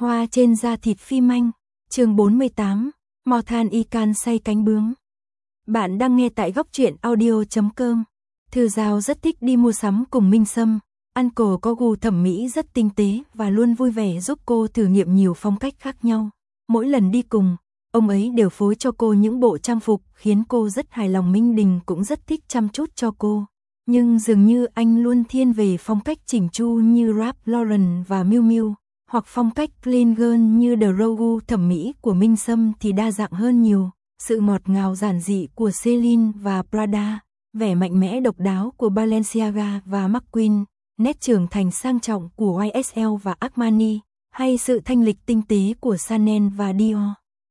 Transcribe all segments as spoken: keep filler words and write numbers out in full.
Hoa trên da thịt phim anh, chương bốn mươi tám, mò than y can say cánh bướm. Bạn đang nghe tại góc truyện audio chấm com. Thư Giao rất thích đi mua sắm cùng Minh Sâm, Uncle có gu thẩm mỹ rất tinh tế và luôn vui vẻ giúp cô thử nghiệm nhiều phong cách khác nhau. Mỗi lần đi cùng, ông ấy đều phối cho cô những bộ trang phục khiến cô rất hài lòng. Minh Đình cũng rất thích chăm chút cho cô. Nhưng dường như anh luôn thiên về phong cách chỉnh chu như Ralph Lauren và Miu Miu, hoặc phong cách clean girl như The Rogu. Thẩm mỹ của Minh Sâm thì đa dạng hơn nhiều, sự ngọt ngào giản dị của Celine và Prada, vẻ mạnh mẽ độc đáo của Balenciaga và McQueen, nét trưởng thành sang trọng của Y S L và Armani, hay sự thanh lịch tinh tế của Chanel và Dior.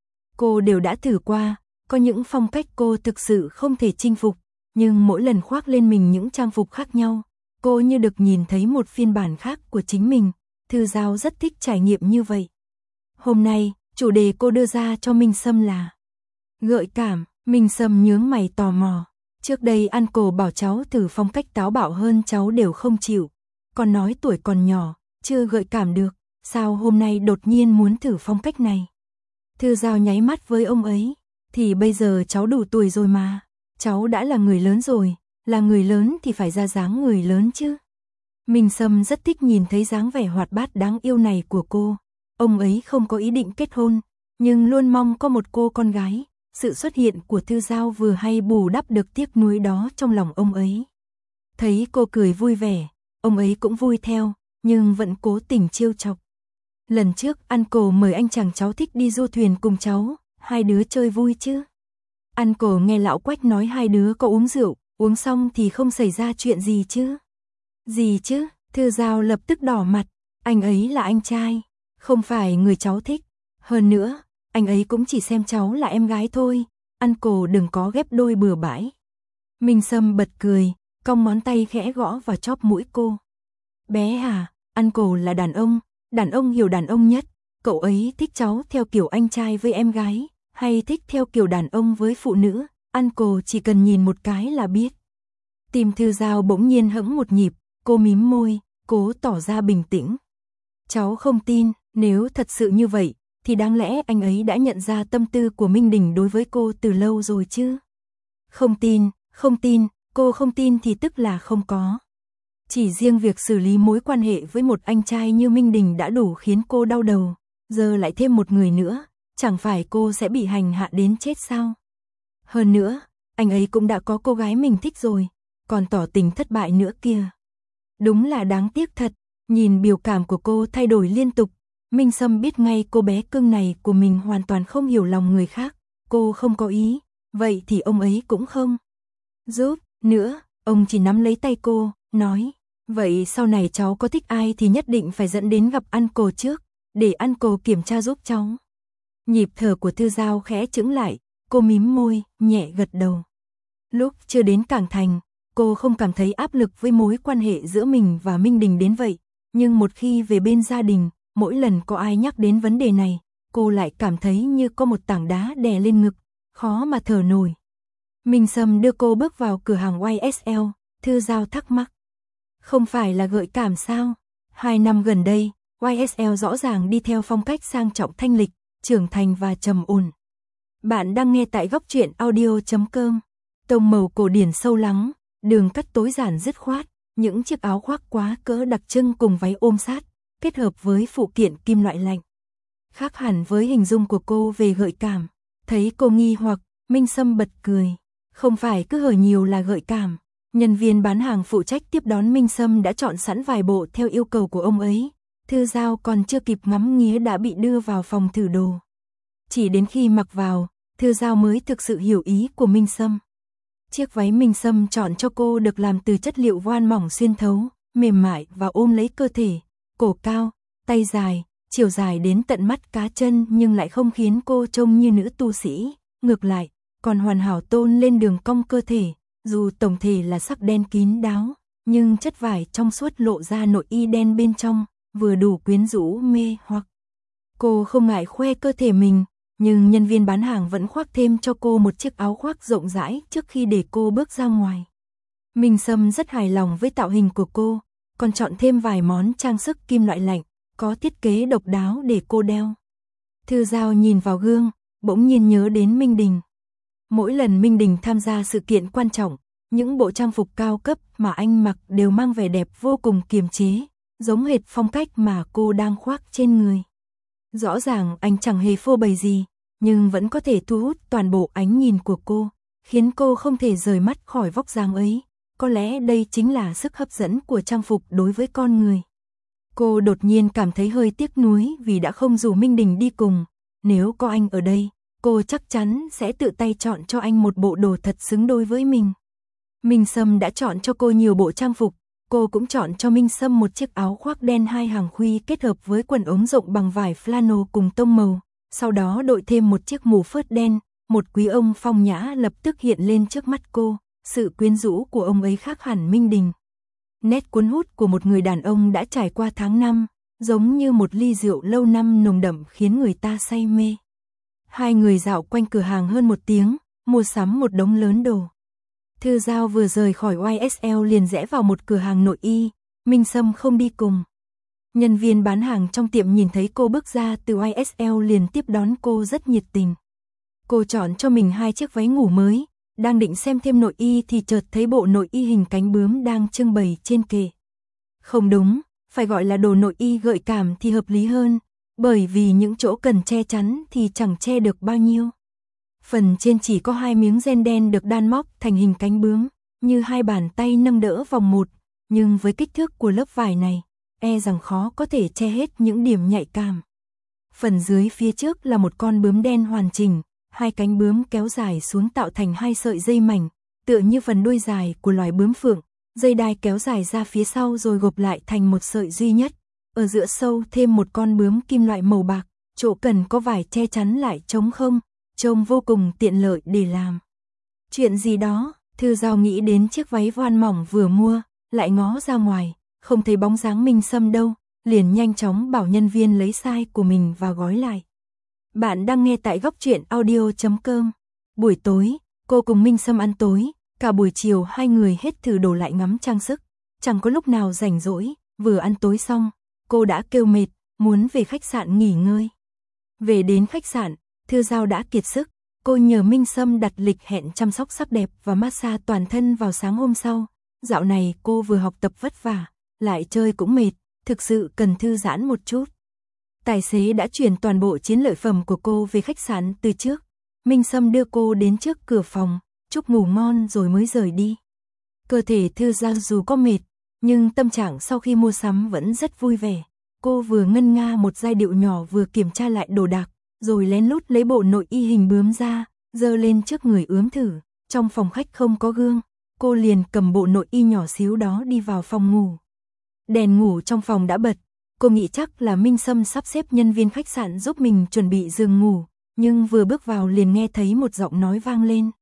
Cô đều đã thử qua, có những phong cách cô thực sự không thể chinh phục, nhưng mỗi lần khoác lên mình những trang phục khác nhau, cô như được nhìn thấy một phiên bản khác của chính mình. Thư Giao rất thích trải nghiệm như vậy. Hôm nay, chủ đề cô đưa ra cho Minh Sâm là gợi cảm. Minh Sâm nhướng mày tò mò. Trước đây Uncle bảo cháu thử phong cách táo bạo hơn, cháu đều không chịu. Còn nói tuổi còn nhỏ, chưa gợi cảm được, sao hôm nay đột nhiên muốn thử phong cách này? Thư Giao nháy mắt với ông ấy. Thì bây giờ cháu đủ tuổi rồi mà. Cháu đã là người lớn rồi, là người lớn thì phải ra dáng người lớn chứ. Minh Sâm rất thích nhìn thấy dáng vẻ hoạt bát đáng yêu này của cô. Ông ấy không có ý định kết hôn, nhưng luôn mong có một cô con gái. Sự xuất hiện của Thư Giao vừa hay bù đắp được tiếc nuối đó trong lòng ông ấy. Thấy cô cười vui vẻ, ông ấy cũng vui theo, nhưng vẫn cố tình trêu chọc. Lần trước Uncle mời anh chàng cháu thích đi du thuyền cùng cháu, hai đứa chơi vui chứ? Uncle nghe lão Quách nói hai đứa có uống rượu, uống xong thì không xảy ra chuyện gì chứ? Gì chứ? Thư Giao lập tức đỏ mặt. Anh ấy là anh trai, không phải người cháu thích. Hơn nữa, anh ấy cũng chỉ xem cháu là em gái thôi. Uncle đừng có ghép đôi bừa bãi. Minh Sâm bật cười, cong ngón tay khẽ gõ vào chóp mũi cô. Bé à, Uncle là đàn ông, đàn ông hiểu đàn ông nhất. Cậu ấy thích cháu theo kiểu anh trai với em gái, hay thích theo kiểu đàn ông với phụ nữ? Uncle chỉ cần nhìn một cái là biết. Tim Thư Giao bỗng nhiên hẫng một nhịp. Cô mím môi, cố tỏ ra bình tĩnh. Cháu không tin, nếu thật sự như vậy, thì đáng lẽ anh ấy đã nhận ra tâm tư của Minh Đình đối với cô từ lâu rồi chứ. Không tin, không tin, cô không tin thì tức là không có. Chỉ riêng việc xử lý mối quan hệ với một anh trai như Minh Đình đã đủ khiến cô đau đầu. Giờ lại thêm một người nữa, chẳng phải cô sẽ bị hành hạ đến chết sao? Hơn nữa, anh ấy cũng đã có cô gái mình thích rồi, còn tỏ tình thất bại nữa kia. Đúng là đáng tiếc thật. Nhìn biểu cảm của cô thay đổi liên tục, Minh Sâm biết ngay cô bé cưng này của mình hoàn toàn không hiểu lòng người khác. Cô không có ý, vậy thì ông ấy cũng không giúp nữa. Ông chỉ nắm lấy tay cô, nói, vậy sau này cháu có thích ai thì nhất định phải dẫn đến gặp Uncle trước, để Uncle kiểm tra giúp cháu. Nhịp thở của Thư Giao khẽ chững lại, cô mím môi, nhẹ gật đầu. Lúc chưa đến Cảng Thành, cô không cảm thấy áp lực với mối quan hệ giữa mình và Minh Đình đến vậy, nhưng một khi về bên gia đình, mỗi lần có ai nhắc đến vấn đề này, cô lại cảm thấy như có một tảng đá đè lên ngực, khó mà thở nổi. Minh Sâm đưa cô bước vào cửa hàng Y S L, Thư Giao thắc mắc. Không phải là gợi cảm sao? Hai năm gần đây, Y S L rõ ràng đi theo phong cách sang trọng thanh lịch, trưởng thành và trầm ổn. Bạn đang nghe tại góc truyện audio chấm com. Tông màu cổ điển sâu lắng, đường cắt tối giản dứt khoát, những chiếc áo khoác quá cỡ đặc trưng cùng váy ôm sát, kết hợp với phụ kiện kim loại lạnh. Khác hẳn với hình dung của cô về gợi cảm. Thấy cô nghi hoặc, Minh Sâm bật cười. Không phải cứ hở nhiều là gợi cảm. Nhân viên bán hàng phụ trách tiếp đón Minh Sâm đã chọn sẵn vài bộ theo yêu cầu của ông ấy. Thư Giao còn chưa kịp ngắm nghía đã bị đưa vào phòng thử đồ. Chỉ đến khi mặc vào, Thư Giao mới thực sự hiểu ý của Minh Sâm. Chiếc váy Minh Sâm chọn cho cô được làm từ chất liệu voan mỏng xuyên thấu, mềm mại và ôm lấy cơ thể, cổ cao, tay dài, chiều dài đến tận mắt cá chân nhưng lại không khiến cô trông như nữ tu sĩ, ngược lại, còn hoàn hảo tôn lên đường cong cơ thể, dù tổng thể là sắc đen kín đáo, nhưng chất vải trong suốt lộ ra nội y đen bên trong, vừa đủ quyến rũ mê hoặc. Cô không ngại khoe cơ thể mình, nhưng nhân viên bán hàng vẫn khoác thêm cho cô một chiếc áo khoác rộng rãi trước khi để cô bước ra ngoài. Minh Sâm rất hài lòng với tạo hình của cô, còn chọn thêm vài món trang sức kim loại lạnh, có thiết kế độc đáo để cô đeo. Thư Giao nhìn vào gương, bỗng nhiên nhớ đến Minh Đình. Mỗi lần Minh Đình tham gia sự kiện quan trọng, những bộ trang phục cao cấp mà anh mặc đều mang vẻ đẹp vô cùng kiềm chế, giống hệt phong cách mà cô đang khoác trên người. Rõ ràng anh chẳng hề phô bày gì, nhưng vẫn có thể thu hút toàn bộ ánh nhìn của cô, khiến cô không thể rời mắt khỏi vóc dáng ấy. Có lẽ đây chính là sức hấp dẫn của trang phục đối với con người. Cô đột nhiên cảm thấy hơi tiếc nuối vì đã không rủ Minh Đình đi cùng. Nếu có anh ở đây, cô chắc chắn sẽ tự tay chọn cho anh một bộ đồ thật xứng đôi với mình. Minh Sâm đã chọn cho cô nhiều bộ trang phục, cô cũng chọn cho Minh Sâm một chiếc áo khoác đen hai hàng khuy kết hợp với quần ống rộng bằng vải flannel cùng tông màu, sau đó đội thêm một chiếc mũ phớt đen, một quý ông phong nhã lập tức hiện lên trước mắt cô, sự quyến rũ của ông ấy khác hẳn Minh Đình. Nét cuốn hút của một người đàn ông đã trải qua tháng năm, giống như một ly rượu lâu năm nồng đậm khiến người ta say mê. Hai người dạo quanh cửa hàng hơn một tiếng, mua sắm một đống lớn đồ. Thư Giao vừa rời khỏi Y S L liền rẽ vào một cửa hàng nội y, Minh Sâm không đi cùng. Nhân viên bán hàng trong tiệm nhìn thấy cô bước ra từ Y S L liền tiếp đón cô rất nhiệt tình. Cô chọn cho mình hai chiếc váy ngủ mới, đang định xem thêm nội y thì chợt thấy bộ nội y hình cánh bướm đang trưng bày trên kệ. Không đúng, phải gọi là đồ nội y gợi cảm thì hợp lý hơn, bởi vì những chỗ cần che chắn thì chẳng che được bao nhiêu. Phần trên chỉ có hai miếng ren đen được đan móc thành hình cánh bướm, như hai bàn tay nâng đỡ vòng một, nhưng với kích thước của lớp vải này, e rằng khó có thể che hết những điểm nhạy cảm. Phần dưới phía trước là một con bướm đen hoàn chỉnh, hai cánh bướm kéo dài xuống tạo thành hai sợi dây mảnh, tựa như phần đuôi dài của loài bướm phượng, dây đai kéo dài ra phía sau rồi gộp lại thành một sợi duy nhất. Ở giữa sâu thêm một con bướm kim loại màu bạc, chỗ cần có vải che chắn lại trống không, trông vô cùng tiện lợi để làm. Chuyện gì đó, Thư Giao nghĩ đến chiếc váy voan mỏng vừa mua, lại ngó ra ngoài, không thấy bóng dáng Minh Sâm đâu, liền nhanh chóng bảo nhân viên lấy size của mình và gói lại. Bạn đang nghe tại góc truyện audio chấm com. Buổi tối, cô cùng Minh Sâm ăn tối, cả buổi chiều hai người hết thử đồ lại ngắm trang sức, chẳng có lúc nào rảnh rỗi, vừa ăn tối xong, cô đã kêu mệt, muốn về khách sạn nghỉ ngơi. Về đến khách sạn, Thư Giao đã kiệt sức, cô nhờ Minh Sâm đặt lịch hẹn chăm sóc sắc đẹp và massage toàn thân vào sáng hôm sau. Dạo này cô vừa học tập vất vả, lại chơi cũng mệt, thực sự cần thư giãn một chút. Tài xế đã chuyển toàn bộ chiến lợi phẩm của cô về khách sạn từ trước. Minh Sâm đưa cô đến trước cửa phòng, chúc ngủ ngon rồi mới rời đi. Cơ thể Thư Giao dù có mệt, nhưng tâm trạng sau khi mua sắm vẫn rất vui vẻ. Cô vừa ngân nga một giai điệu nhỏ vừa kiểm tra lại đồ đạc, rồi lén lút lấy bộ nội y hình bướm ra, giơ lên trước người ướm thử. Trong phòng khách không có gương, cô liền cầm bộ nội y nhỏ xíu đó đi vào phòng ngủ. Đèn ngủ trong phòng đã bật, cô nghĩ chắc là Minh Sâm sắp xếp nhân viên khách sạn giúp mình chuẩn bị giường ngủ, nhưng vừa bước vào liền nghe thấy một giọng nói vang lên.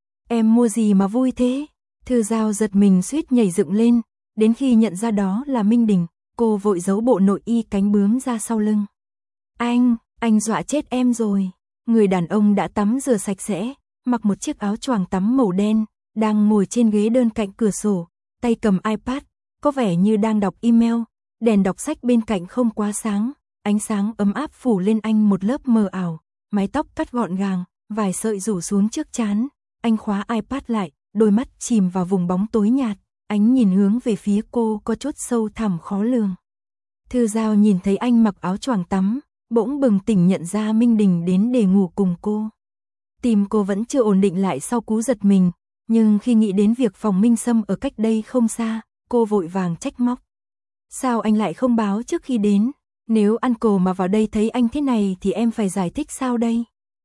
Em mua gì mà vui thế? Thư Giao giật mình suýt nhảy dựng lên, đến khi nhận ra đó là Minh Đình, cô vội giấu bộ nội y cánh bướm ra sau lưng. Anh, anh dọa chết em rồi. Người đàn ông đã tắm rửa sạch sẽ, mặc một chiếc áo choàng tắm màu đen, đang ngồi trên ghế đơn cạnh cửa sổ, tay cầm iPad, có vẻ như đang đọc email. Đèn đọc sách bên cạnh không quá sáng, ánh sáng ấm áp phủ lên anh một lớp mờ ảo, mái tóc cắt gọn gàng, vài sợi rủ xuống trước trán. Anh khóa iPad lại, đôi mắt chìm vào vùng bóng tối nhạt, ánh nhìn hướng về phía cô có chút sâu thẳm khó lường. Thư Giao nhìn thấy anh mặc áo choàng tắm, bỗng bừng tỉnh nhận ra Minh Đình đến để ngủ cùng cô. Tim cô vẫn chưa ổn định lại sau cú giật mình, nhưng khi nghĩ đến việc phòng Minh Sâm ở cách đây không xa, cô vội vàng trách móc. Sao anh lại không báo trước khi đến? Nếu uncle mà vào đây thấy anh thế này thì em phải giải thích sao đây?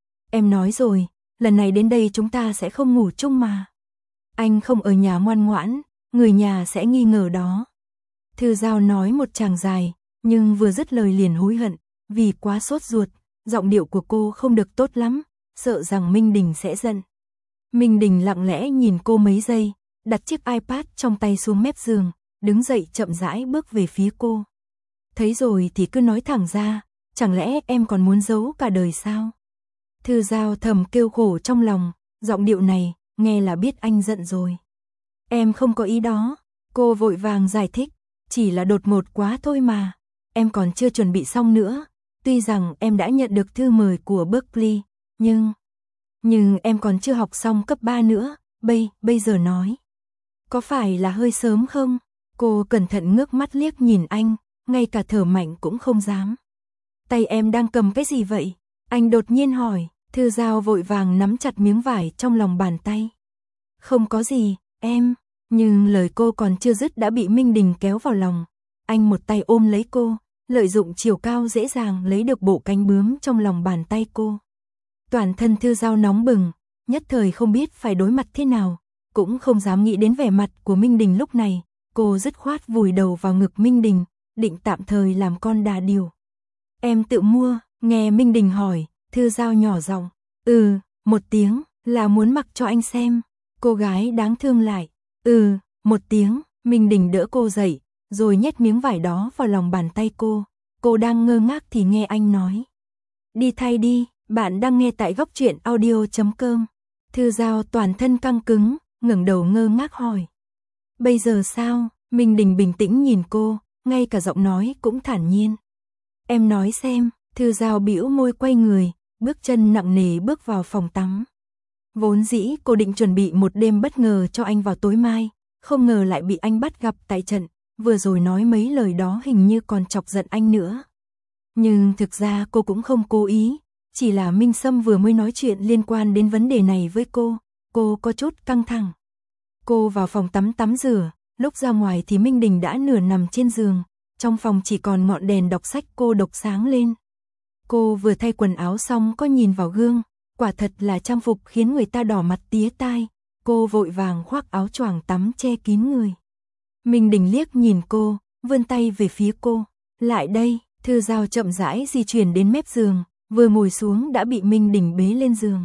Em nói rồi, lần này đến đây chúng ta sẽ không ngủ chung mà. Anh không ở nhà ngoan ngoãn, người nhà sẽ nghi ngờ đó. Thư Giao nói một tràng dài, nhưng vừa dứt lời liền hối hận, vì quá sốt ruột, giọng điệu của cô không được tốt lắm, sợ rằng Minh Đình sẽ giận. Minh Đình lặng lẽ nhìn cô mấy giây, đặt chiếc iPad trong tay xuống mép giường, đứng dậy chậm rãi bước về phía cô. Thấy rồi thì cứ nói thẳng ra, chẳng lẽ em còn muốn giấu cả đời sao? Thư Giao thầm kêu khổ trong lòng, giọng điệu này, nghe là biết anh giận rồi. Em không có ý đó, cô vội vàng giải thích, chỉ là đột ngột quá thôi mà. em còn chưa chuẩn bị xong nữa. Tuy rằng em đã nhận được thư mời của Berkeley, nhưng... Nhưng em còn chưa học xong cấp ba nữa, bây, bây giờ nói. Có phải là hơi sớm không? Cô cẩn thận ngước mắt liếc nhìn anh, ngay cả thở mạnh cũng không dám. Tay em đang cầm cái gì vậy? Anh đột nhiên hỏi, Thư Giao vội vàng nắm chặt miếng vải trong lòng bàn tay. Không có gì, em. Nhưng lời cô còn chưa dứt đã bị Minh Đình kéo vào lòng. Anh một tay ôm lấy cô, lợi dụng chiều cao dễ dàng lấy được bộ cánh bướm trong lòng bàn tay cô. Toàn thân Thư Giao nóng bừng, nhất thời không biết phải đối mặt thế nào, cũng không dám nghĩ đến vẻ mặt của Minh Đình lúc này. Cô dứt khoát vùi đầu vào ngực Minh Đình, định tạm thời làm con đà điểu. Em tự mua, nghe Minh Đình hỏi, Thư Giao nhỏ giọng, ừ, một tiếng, là muốn mặc cho anh xem. Cô gái đáng thương lại, ừ, một tiếng, Minh Đình đỡ cô dậy, rồi nhét miếng vải đó vào lòng bàn tay cô. Cô đang ngơ ngác thì nghe anh nói. Đi thay đi, bạn đang nghe tại góc truyện audio chấm com. Thư Giao toàn thân căng cứng, ngẩng đầu ngơ ngác hỏi. Bây giờ sao? Minh Đình bình tĩnh nhìn cô, ngay cả giọng nói cũng thản nhiên. Em nói xem. Thư Giao bĩu môi quay người, bước chân nặng nề bước vào phòng tắm. Vốn dĩ cô định chuẩn bị một đêm bất ngờ cho anh vào tối mai, không ngờ lại bị anh bắt gặp tại trận, vừa rồi nói mấy lời đó hình như còn chọc giận anh nữa. Nhưng thực ra cô cũng không cố ý, chỉ là Minh Sâm vừa mới nói chuyện liên quan đến vấn đề này với cô, cô có chút căng thẳng. Cô vào phòng tắm tắm rửa, lúc ra ngoài thì Minh Đình đã nửa nằm trên giường, trong phòng chỉ còn ngọn đèn đọc sách cô độc sáng lên. Cô vừa thay quần áo xong có nhìn vào gương, quả thật là trang phục khiến người ta đỏ mặt tía tai, cô vội vàng khoác áo choàng tắm che kín người. Minh Đình liếc nhìn cô, vươn tay về phía cô, lại đây. Thư Giao chậm rãi di chuyển đến mép giường, vừa ngồi xuống đã bị Minh Đình bế lên giường.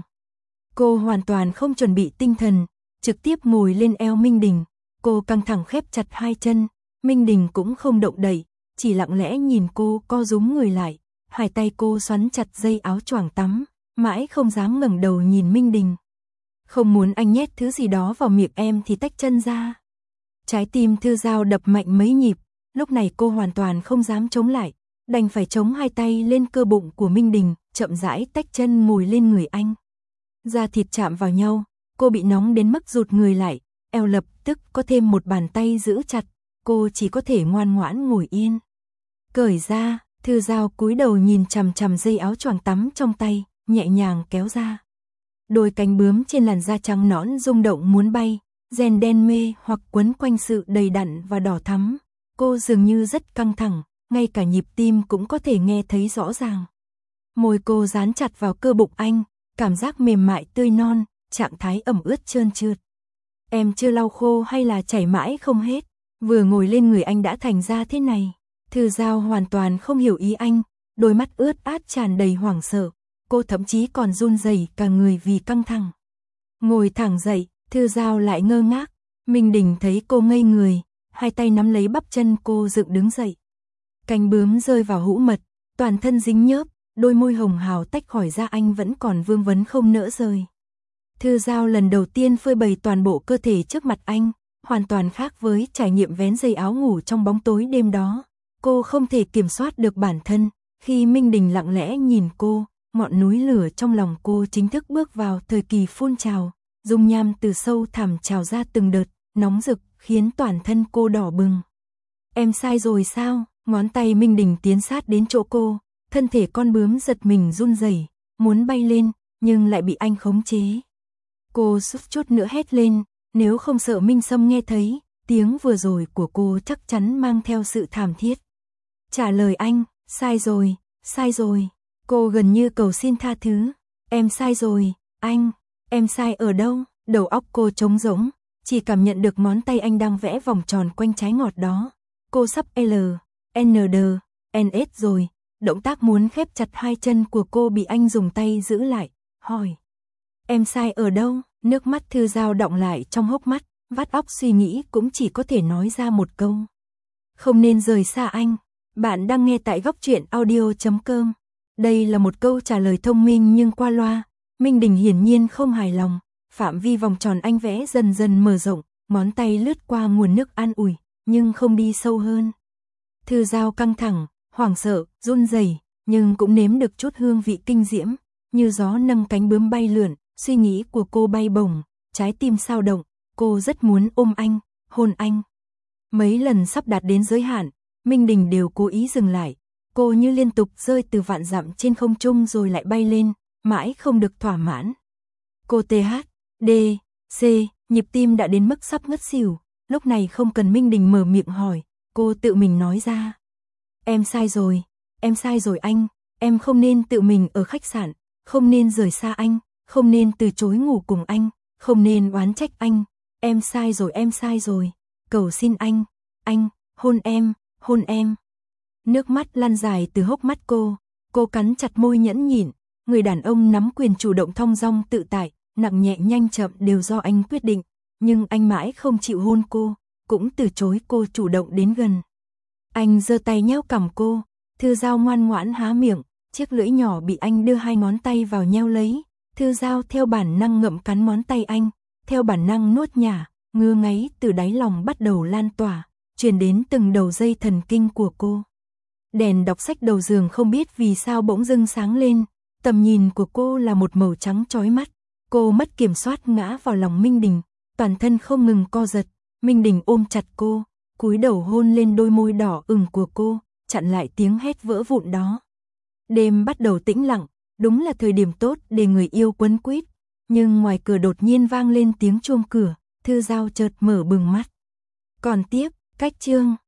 Cô hoàn toàn không chuẩn bị tinh thần, trực tiếp ngồi lên eo Minh Đình, cô căng thẳng khép chặt hai chân, Minh Đình cũng không động đậy, chỉ lặng lẽ nhìn cô co rúm người lại, hai tay cô xoắn chặt dây áo choàng tắm, mãi không dám ngẩng đầu nhìn Minh Đình. Không muốn anh nhét thứ gì đó vào miệng em thì tách chân ra. Trái tim Thư Giao đập mạnh mấy nhịp, lúc này cô hoàn toàn không dám chống lại, đành phải chống hai tay lên cơ bụng của Minh Đình, chậm rãi tách chân ngồi lên người anh. Da thịt chạm vào nhau, cô bị nóng đến mức rụt người lại, eo lập tức có thêm một bàn tay giữ chặt, cô chỉ có thể ngoan ngoãn ngồi yên. Cởi ra, Thư Giao cúi đầu nhìn chằm chằm dây áo choàng tắm trong tay, nhẹ nhàng kéo ra. Đôi cánh bướm trên làn da trắng nõn rung động muốn bay, rèn đen mê hoặc quấn quanh sự đầy đặn và đỏ thắm. Cô dường như rất căng thẳng, ngay cả nhịp tim cũng có thể nghe thấy rõ ràng. Môi cô dán chặt vào cơ bụng anh, cảm giác mềm mại tươi non, trạng thái ẩm ướt trơn trượt. Em chưa lau khô hay là chảy mãi không hết, vừa ngồi lên người anh đã thành ra thế này. Thư Giao hoàn toàn không hiểu ý anh, đôi mắt ướt át tràn đầy hoảng sợ, cô thậm chí còn run rẩy cả người vì căng thẳng. Ngồi thẳng dậy, Thư Giao lại ngơ ngác, Minh Đình thấy cô ngây người, hai tay nắm lấy bắp chân cô dựng đứng dậy. Cánh bướm rơi vào hũ mật, toàn thân dính nhớp, đôi môi hồng hào tách khỏi da anh vẫn còn vương vấn không nỡ rời. Thư Giao lần đầu tiên phơi bày toàn bộ cơ thể trước mặt anh, hoàn toàn khác với trải nghiệm vén dây áo ngủ trong bóng tối đêm đó. Cô không thể kiểm soát được bản thân, khi Minh Đình lặng lẽ nhìn cô, ngọn núi lửa trong lòng cô chính thức bước vào thời kỳ phun trào, dung nham từ sâu thẳm trào ra từng đợt, nóng rực, khiến toàn thân cô đỏ bừng. Em sai rồi sao? Ngón tay Minh Đình tiến sát đến chỗ cô, thân thể con bướm giật mình run rẩy, muốn bay lên, nhưng lại bị anh khống chế. Cô suýt chút nữa hét lên, nếu không sợ Minh Sâm nghe thấy, tiếng vừa rồi của cô chắc chắn mang theo sự thảm thiết. Trả lời anh, sai rồi, sai rồi. Cô gần như cầu xin tha thứ. Em sai rồi, anh, em sai ở đâu? Đầu óc cô trống rỗng, chỉ cảm nhận được ngón tay anh đang vẽ vòng tròn quanh trái ngọt đó. Cô sắp L, N D, N S rồi. Động tác muốn khép chặt hai chân của cô bị anh dùng tay giữ lại, hỏi. Em sai ở đâu? Nước mắt Thư Giao đọng lại trong hốc mắt, vắt óc suy nghĩ cũng chỉ có thể nói ra một câu. Không nên rời xa anh. Bạn đang nghe tại góc truyện audio chấm com. Đây là một câu trả lời thông minh nhưng qua loa. Minh Đình hiển nhiên không hài lòng. Phạm vi vòng tròn anh vẽ dần dần mở rộng, ngón tay lướt qua nguồn nước an ủi, nhưng không đi sâu hơn. Thư Giao căng thẳng, hoảng sợ, run rẩy, nhưng cũng nếm được chút hương vị kinh diễm, như gió nâng cánh bướm bay lượn, suy nghĩ của cô bay bổng, trái tim sao động, cô rất muốn ôm anh, hôn anh. Mấy lần sắp đạt đến giới hạn, Minh Đình đều cố ý dừng lại, cô như liên tục rơi từ vạn dặm trên không trung rồi lại bay lên, mãi không được thỏa mãn. Cô tê hát, đê, xê, nhịp tim đã đến mức sắp ngất xỉu, lúc này không cần Minh Đình mở miệng hỏi, cô tự mình nói ra. Em sai rồi, em sai rồi anh, em không nên tự mình ở khách sạn, không nên rời xa anh, không nên từ chối ngủ cùng anh, không nên oán trách anh, em sai rồi em sai rồi, cầu xin anh, anh, hôn em, hôn em. Nước mắt lan dài từ hốc mắt cô, cô cắn chặt môi nhẫn nhịn, người đàn ông nắm quyền chủ động thong dong tự tại, nặng nhẹ nhanh chậm đều do anh quyết định, nhưng anh mãi không chịu hôn cô, cũng từ chối cô chủ động đến gần. Anh giơ tay nhéo cằm cô, Thư Giao ngoan ngoãn há miệng, chiếc lưỡi nhỏ bị anh đưa hai ngón tay vào nhéo lấy, Thư Giao theo bản năng ngậm cắn ngón tay anh, theo bản năng nuốt nhả, ngứa ngáy từ đáy lòng bắt đầu lan tỏa, truyền đến từng đầu dây thần kinh của cô. Đèn đọc sách đầu giường không biết vì sao bỗng dưng sáng lên, tầm nhìn của cô là một màu trắng chói mắt, cô mất kiểm soát ngã vào lòng Minh Đình, toàn thân không ngừng co giật, Minh Đình ôm chặt cô, cúi đầu hôn lên đôi môi đỏ ửng của cô, chặn lại tiếng hét vỡ vụn đó. Đêm bắt đầu tĩnh lặng, đúng là thời điểm tốt để người yêu quấn quýt, nhưng ngoài cửa đột nhiên vang lên tiếng chuông cửa, Thư Giao chợt mở bừng mắt. Còn tiếp, cách chương